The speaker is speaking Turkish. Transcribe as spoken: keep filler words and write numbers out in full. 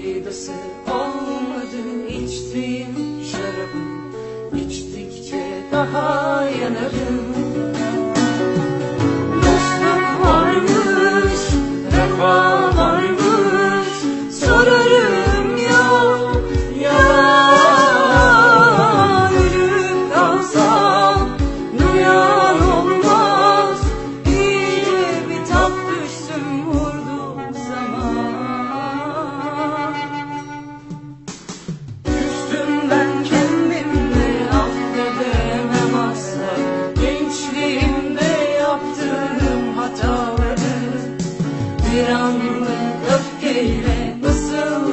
faydası olmadı içtiğim şarabın, içtikçe daha yanarım. Dostluk varmış, vefa varmış, sorarım yok ya. Ölüp kalsam duyan olmaz, iyice bir tap düştüm vurduğum zaman. Küstüm ben kendimle, affedemem asla gençliğimde yaptığım hataları. Bir anlık öfkeyle nasıl